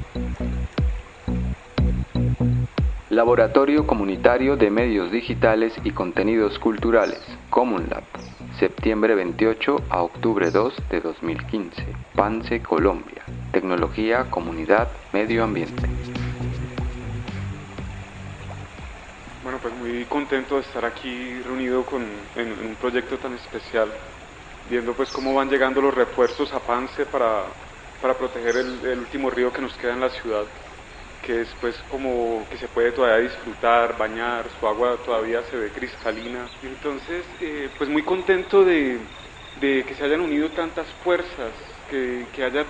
Laboratorio Comunitario de Medios Digitales y Contenidos Culturales, CommonLab, septiembre 28 a octubre 2 de 2015, Pance, Colombia. Tecnología, comunidad, medio ambiente. Bueno, pues muy contento de estar aquí reunido en un proyecto tan especial, viendo pues cómo van llegando los refuerzos a Pance para proteger el último río que nos queda en la ciudad, que es pues como que se puede todavía disfrutar, bañar, su agua todavía se ve cristalina. Entonces, pues muy contento de que se hayan unido tantas fuerzas, que haya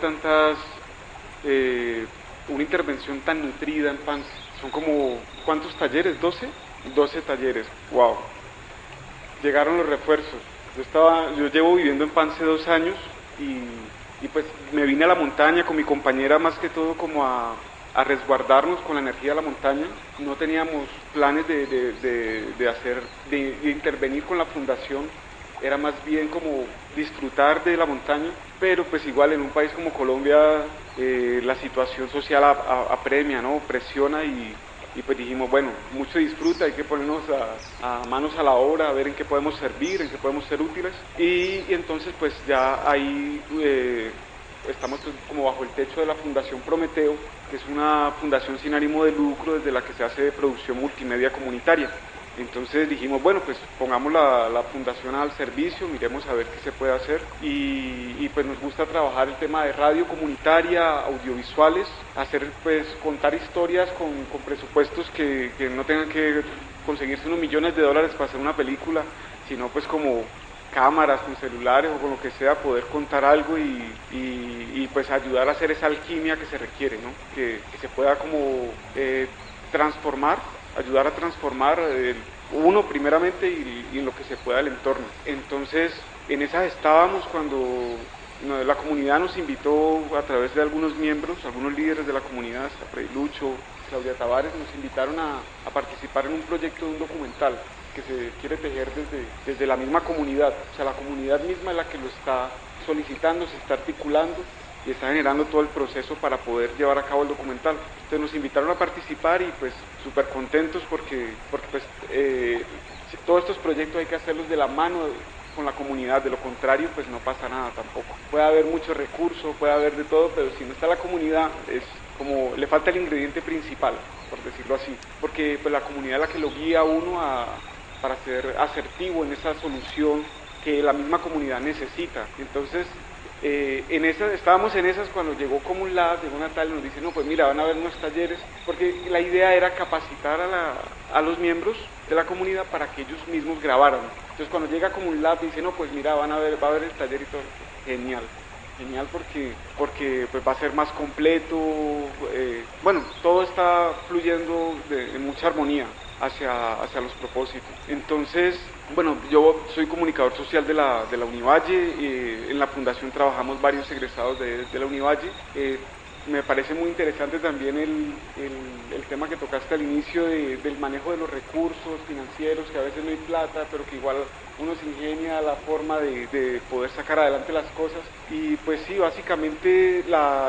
una intervención tan nutrida en Pance. Son como, ¿cuántos talleres? ¿12 talleres, wow. Llegaron los refuerzos. Yo llevo viviendo en Pance 2 años y pues me vine a la montaña con mi compañera más que todo como a resguardarnos con la energía de la montaña. No teníamos planes de intervenir con la fundación, era más bien como disfrutar de la montaña, pero pues igual en un país como Colombia la situación social apremia, ¿no? Presiona y pues dijimos, bueno, mucho disfruta, hay que ponernos a manos a la obra, a ver en qué podemos servir, en qué podemos ser útiles, y entonces pues ya ahí estamos como bajo el techo de la Fundación Prometeo, que es una fundación sin ánimo de lucro desde la que se hace producción multimedia comunitaria. Entonces dijimos, bueno, pues pongamos la fundación al servicio, miremos a ver qué se puede hacer y pues nos gusta trabajar el tema de radio comunitaria, audiovisuales, contar historias con presupuestos que no tengan que conseguirse unos millones de dólares para hacer una película, sino pues como cámaras, con celulares o con lo que sea, poder contar algo y pues ayudar a hacer esa alquimia que se requiere, ¿no? Que se pueda como ayudar a transformar uno primeramente y en lo que se pueda el entorno. Entonces, en esas estábamos cuando la comunidad nos invitó a través de algunos miembros, algunos líderes de la comunidad, Freddy Lucho, Claudia Tavares, nos invitaron a participar en un proyecto de un documental que se quiere tejer desde la misma comunidad. O sea, la comunidad misma es la que lo está solicitando, se está articulando y está generando todo el proceso para poder llevar a cabo el documental. Entonces nos invitaron a participar y pues súper contentos porque pues todos estos proyectos hay que hacerlos de la mano con la comunidad, de lo contrario pues no pasa nada tampoco. Puede haber muchos recursos, puede haber de todo, pero si no está la comunidad es como le falta el ingrediente principal, por decirlo así, porque pues la comunidad es la que lo guía a uno para ser asertivo en esa solución que la misma comunidad necesita. Entonces estábamos en esas cuando llegó CommonLab, llegó Natalia y nos dice, no, pues mira, van a haber unos talleres, porque la idea era capacitar a los miembros de la comunidad para que ellos mismos grabaran. Entonces cuando llega CommonLab dice, no, pues mira, va a haber el taller y todo. Genial porque pues va a ser más completo, bueno, todo está fluyendo en mucha armonía hacia los propósitos. Entonces, bueno, yo soy comunicador social de la Univalle, en la fundación trabajamos varios egresados de la Univalle. Me parece muy interesante también el tema que tocaste al inicio del manejo de los recursos financieros, que a veces no hay plata, pero que igual uno se ingenia la forma de poder sacar adelante las cosas. Y pues sí, básicamente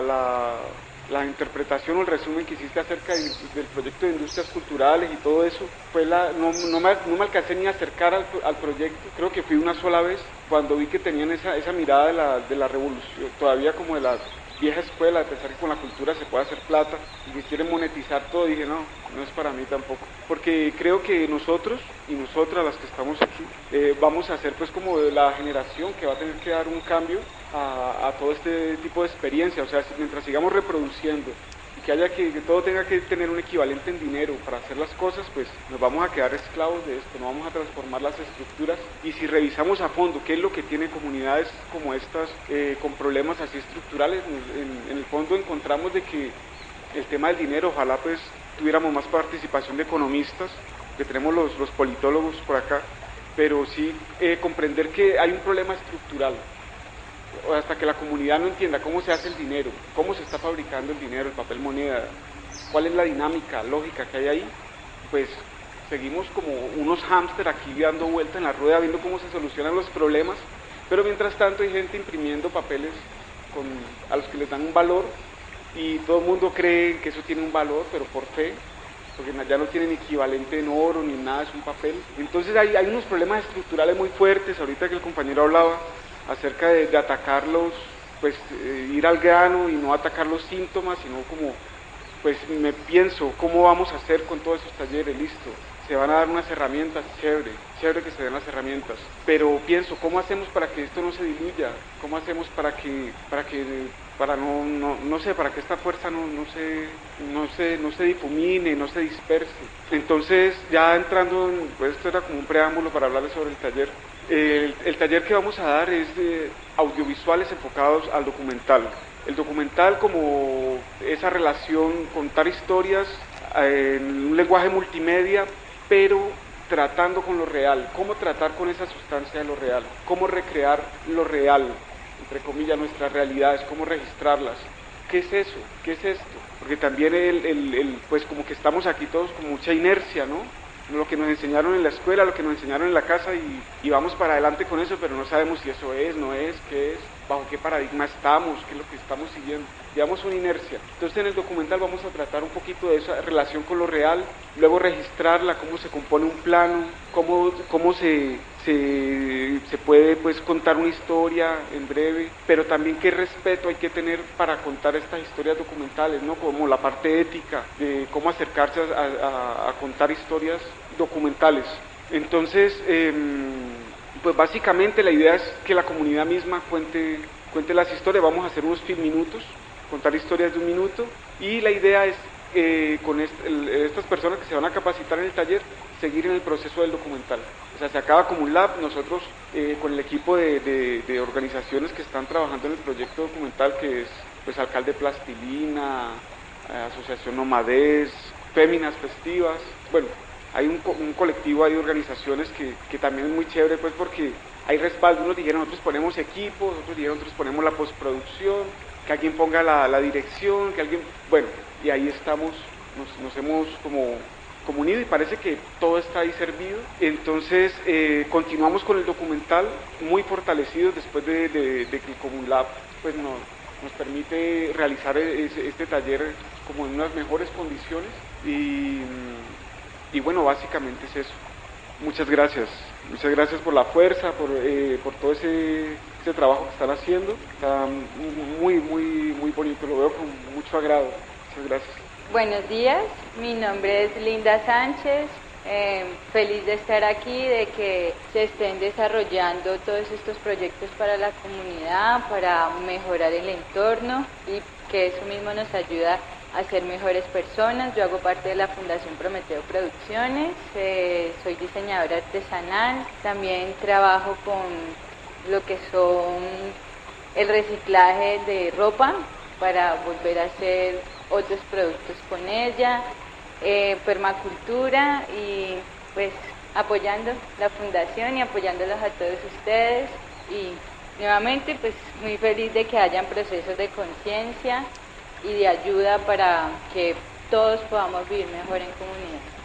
la interpretación o el resumen que hiciste acerca del proyecto de industrias culturales y todo eso, pues no me alcancé ni a acercar al proyecto. Creo que fui una sola vez cuando vi que tenían esa mirada de la revolución, todavía como de la vieja escuela, de pensar que con la cultura se puede hacer plata y que quieren monetizar todo. Dije, no es para mí tampoco, porque creo que nosotros y nosotras las que estamos aquí vamos a ser pues como la generación que va a tener que dar un cambio a todo este tipo de experiencia. O sea, mientras sigamos reproduciendo y que todo tenga que tener un equivalente en dinero para hacer las cosas, pues nos vamos a quedar esclavos de esto, no vamos a transformar las estructuras. Y si revisamos a fondo qué es lo que tiene comunidades como estas con problemas así estructurales, en el fondo encontramos de que el tema del dinero, ojalá pues tuviéramos más participación de economistas, que tenemos los politólogos por acá, pero sí comprender que hay un problema estructural. Hasta que la comunidad no entienda cómo se hace el dinero, cómo se está fabricando el dinero, el papel moneda, cuál es la dinámica lógica que hay ahí, pues seguimos como unos hámster aquí dando vuelta en la rueda, viendo cómo se solucionan los problemas, pero mientras tanto hay gente imprimiendo papeles a los que les dan un valor y todo el mundo cree que eso tiene un valor, pero por fe, porque ya no tienen equivalente en oro ni nada, es un papel. Entonces hay unos problemas estructurales muy fuertes, ahorita que el compañero hablaba acerca de atacarlos, pues ir al grano y no atacar los síntomas, sino como, pues me pienso, ¿cómo vamos a hacer con todos esos talleres? Listo, se van a dar unas herramientas, chévere, chévere que se den las herramientas, pero pienso, ¿cómo hacemos para que esto no se diluya? ¿Cómo hacemos para para que esta fuerza no se difumine, no se disperse? Entonces, ya entrando, pues esto era como un preámbulo para hablarles sobre el taller. El taller que vamos a dar es de audiovisuales enfocados al documental. El documental como esa relación, contar historias en un lenguaje multimedia, pero tratando con lo real, cómo tratar con esa sustancia de lo real, cómo recrear lo real, entre comillas, nuestras realidades, cómo registrarlas. ¿Qué es eso? ¿Qué es esto? Porque también pues como que estamos aquí todos con mucha inercia, ¿no? Lo que nos enseñaron en la escuela, lo que nos enseñaron en la casa y vamos para adelante con eso, pero no sabemos si eso es, no es, qué es, bajo qué paradigma estamos, qué es lo que estamos siguiendo. Llevamos una inercia. Entonces en el documental vamos a tratar un poquito de esa relación con lo real, luego registrarla, cómo se compone un plano, cómo se puede pues contar una historia en breve, pero también qué respeto hay que tener para contar estas historias documentales, ¿no? Como la parte ética de cómo acercarse a contar historias documentales. Entonces, pues básicamente la idea es que la comunidad misma cuente las historias. Vamos a hacer unos minutos, contar historias de 1 minuto, y la idea es con estas personas que se van a capacitar en el taller, seguir en el proceso del documental. O sea, se acaba como un lab. Nosotros con el equipo de organizaciones que están trabajando en el proyecto documental, que es pues Alcalde Plastilina, Asociación Nomadez, Féminas Festivas, bueno, hay un colectivo de organizaciones que también es muy chévere, pues porque hay respaldo. Unos dijeron, nosotros ponemos equipos, otros dijeron, nosotros ponemos la postproducción, que alguien ponga la dirección, que alguien, bueno, y ahí estamos, nos hemos como unido y parece que todo está ahí servido. Entonces continuamos con el documental muy fortalecidos después de que el Comunlab pues nos permite realizar este taller como en unas mejores condiciones y bueno, básicamente es eso. Muchas gracias por la fuerza, por todo ese trabajo que están haciendo. Está muy bonito, lo veo con mucho agrado. Muchas gracias. Buenos días, mi nombre es Linda Sánchez, feliz de estar aquí, de que se estén desarrollando todos estos proyectos para la comunidad, para mejorar el entorno y que eso mismo nos ayuda a ser mejores personas. Yo hago parte de la Fundación Prometeo Producciones, soy diseñadora artesanal, también trabajo con lo que son el reciclaje de ropa para volver a hacer otros productos con ella, permacultura y pues apoyando la fundación y apoyándolos a todos ustedes y nuevamente pues muy feliz de que hayan procesos de conciencia y de ayuda para que todos podamos vivir mejor en comunidad.